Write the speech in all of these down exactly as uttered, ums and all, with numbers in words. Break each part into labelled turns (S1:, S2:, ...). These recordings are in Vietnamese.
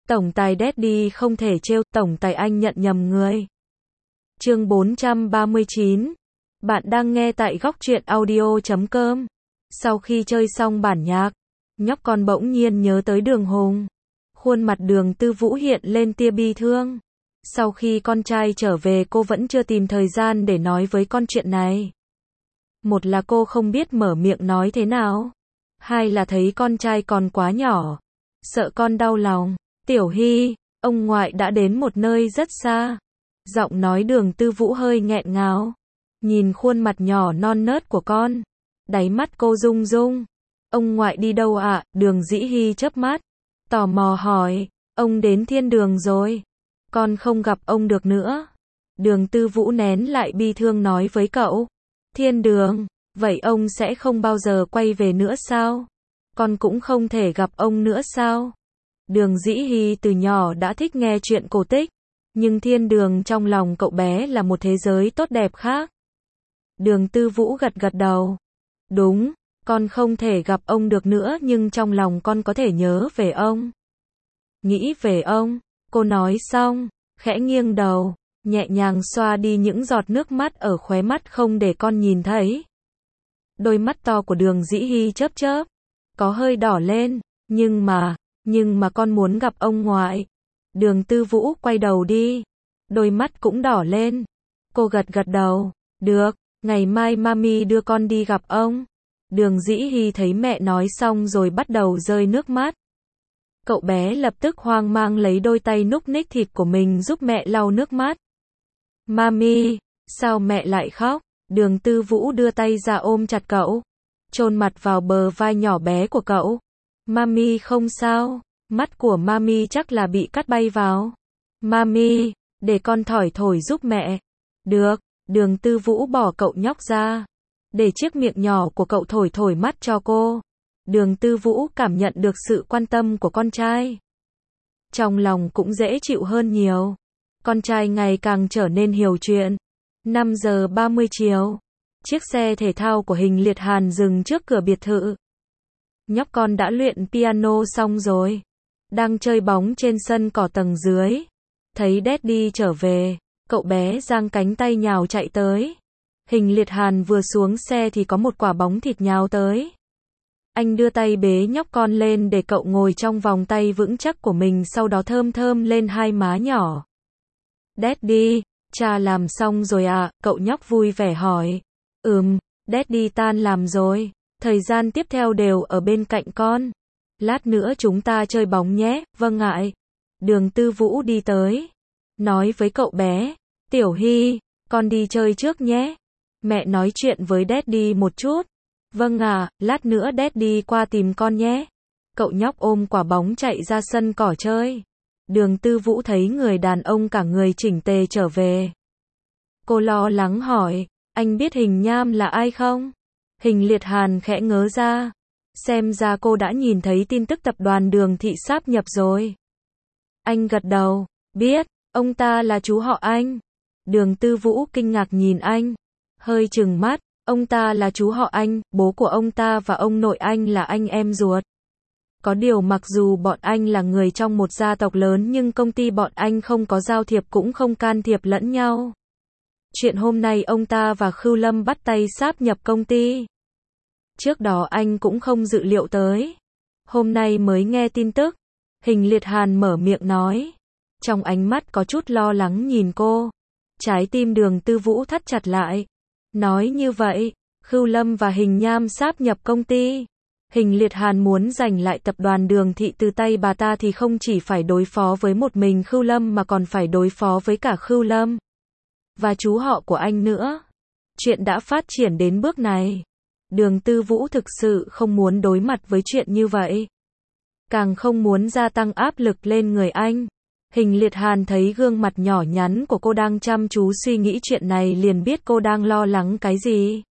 S1: Tổng tài Daddy không thể trêu, tổng tài anh nhận nhầm người. Chương bốn trăm ba mươi chín. Bạn đang nghe tại góc truyện audio chấm com. Sau khi chơi xong bản nhạc, nhóc con bỗng nhiên nhớ tới Đường Hùng. Khuôn mặt Đường Tư Vũ hiện lên tia bi thương. Sau khi con trai trở về cô vẫn chưa tìm thời gian để nói với con chuyện này. Một là cô không biết mở miệng nói thế nào. Hai là thấy con trai còn quá nhỏ. Sợ con đau lòng. Tiểu Hy, ông ngoại đã đến một nơi rất xa. Giọng nói Đường Tư Vũ hơi nghẹn ngào. Nhìn khuôn mặt nhỏ non nớt của con. Đáy mắt cô rung rung. Ông ngoại đi đâu ạ? À? Đường Dĩ Hy chớp mắt. Tò mò hỏi. Ông đến thiên đường rồi. Con không gặp ông được nữa. Đường Tư Vũ nén lại bi thương nói với cậu. Thiên đường, vậy ông sẽ không bao giờ quay về nữa sao? Con cũng không thể gặp ông nữa sao? Đường Dĩ Hy từ nhỏ đã thích nghe chuyện cổ tích. Nhưng thiên đường trong lòng cậu bé là một thế giới tốt đẹp khác. Đường Tư Vũ gật gật đầu. Đúng, con không thể gặp ông được nữa nhưng trong lòng con có thể nhớ về ông. Nghĩ về ông, cô nói xong, khẽ nghiêng đầu, nhẹ nhàng xoa đi những giọt nước mắt ở khóe mắt không để con nhìn thấy. Đôi mắt to của Đường Dĩ Hy chớp chớp, có hơi đỏ lên, nhưng mà, nhưng mà con muốn gặp ông ngoại. Đường Tư Vũ quay đầu đi, đôi mắt cũng đỏ lên. Cô gật gật đầu, được, ngày mai mami đưa con đi gặp ông. Đường Dĩ Hy thấy mẹ nói xong rồi bắt đầu rơi nước mắt. Cậu bé lập tức hoang mang lấy đôi tay núc ních thịt của mình giúp mẹ lau nước mắt. Mami, sao mẹ lại khóc? Đường Tư Vũ đưa tay ra ôm chặt cậu, chôn mặt vào bờ vai nhỏ bé của cậu. Mami không sao, mắt của mami chắc là bị cắt bay vào. Mami, để con thổi thổi giúp mẹ. Được, Đường Tư Vũ bỏ cậu nhóc ra, để chiếc miệng nhỏ của cậu thổi thổi mắt cho cô. Đường Tư Vũ cảm nhận được sự quan tâm của con trai. Trong lòng cũng dễ chịu hơn nhiều. Con trai ngày càng trở nên hiểu chuyện. năm giờ ba mươi chiều, chiếc xe thể thao của Hình Liệt Hàn dừng trước cửa biệt thự. Nhóc con đã luyện piano xong rồi, đang chơi bóng trên sân cỏ tầng dưới. Thấy Daddy trở về, cậu bé giang cánh tay nhào chạy tới. Hình Liệt Hàn vừa xuống xe thì có một quả bóng thịt nhào tới. Anh đưa tay bế nhóc con lên để cậu ngồi trong vòng tay vững chắc của mình, sau đó thơm thơm lên hai má nhỏ. Daddy, cha làm xong rồi à? Cậu nhóc vui vẻ hỏi. Ừm, Daddy tan làm rồi. Thời gian tiếp theo đều ở bên cạnh con. Lát nữa chúng ta chơi bóng nhé. Vâng ạ. Đường Tư Vũ đi tới, nói với cậu bé. Tiểu Hy, con đi chơi trước nhé. Mẹ nói chuyện với Daddy một chút. Vâng à, lát nữa Daddy qua tìm con nhé. Cậu nhóc ôm quả bóng chạy ra sân cỏ chơi. Đường Tư Vũ thấy người đàn ông cả người chỉnh tề trở về. Cô lo lắng hỏi, anh biết Hình Nham là ai không? Hình Liệt Hàn khẽ ngớ ra. Xem ra cô đã nhìn thấy tin tức tập đoàn Đường Thị sáp nhập rồi. Anh gật đầu, biết, ông ta là chú họ anh. Đường Tư Vũ kinh ngạc nhìn anh, hơi trừng mắt. Ông ta là chú họ anh, bố của ông ta và ông nội anh là anh em ruột. Có điều mặc dù bọn anh là người trong một gia tộc lớn nhưng công ty bọn anh không có giao thiệp cũng không can thiệp lẫn nhau. Chuyện hôm nay ông ta và Khưu Lâm bắt tay sáp nhập công ty. Trước đó anh cũng không dự liệu tới. Hôm nay mới nghe tin tức. Hình Liệt Hàn mở miệng nói. Trong ánh mắt có chút lo lắng nhìn cô. Trái tim Đường Tư Vũ thắt chặt lại. Nói như vậy, Khưu Lâm và Hình Nham sáp nhập công ty. Hình Liệt Hàn muốn giành lại tập đoàn Đường Thị từ tay bà ta thì không chỉ phải đối phó với một mình Khưu Lâm mà còn phải đối phó với cả Khưu Lâm và chú họ của anh nữa. Chuyện đã phát triển đến bước này. Đường Tư Vũ thực sự không muốn đối mặt với chuyện như vậy. Càng không muốn gia tăng áp lực lên người anh. Hình Liệt Hàn thấy gương mặt nhỏ nhắn của cô đang chăm chú suy nghĩ chuyện này liền biết cô đang lo lắng cái gì.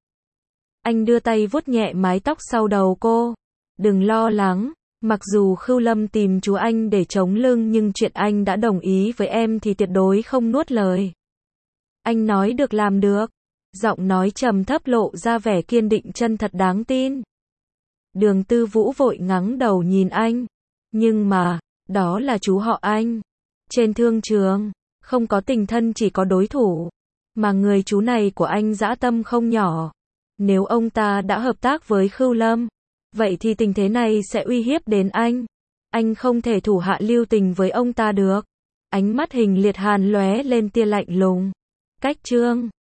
S1: Anh đưa tay vuốt nhẹ mái tóc sau đầu cô. Đừng lo lắng, mặc dù Khưu Lâm tìm chú anh để chống lưng nhưng chuyện anh đã đồng ý với em thì tuyệt đối không nuốt lời. Anh nói được làm được. Giọng nói trầm thấp lộ ra vẻ kiên định chân thật đáng tin. Đường Tư Vũ vội ngẩng đầu nhìn anh. Nhưng mà, Đó là chú họ anh. Trên thương trường, không có tình thân chỉ có đối thủ. Mà người chú này của anh dã tâm không nhỏ. Nếu ông ta đã hợp tác với Khưu Lâm, vậy thì tình thế này sẽ uy hiếp đến anh. Anh không thể thủ hạ lưu tình với ông ta được. Ánh mắt Hình Liệt Hàn lóe lên tia lạnh lùng. Cách Trương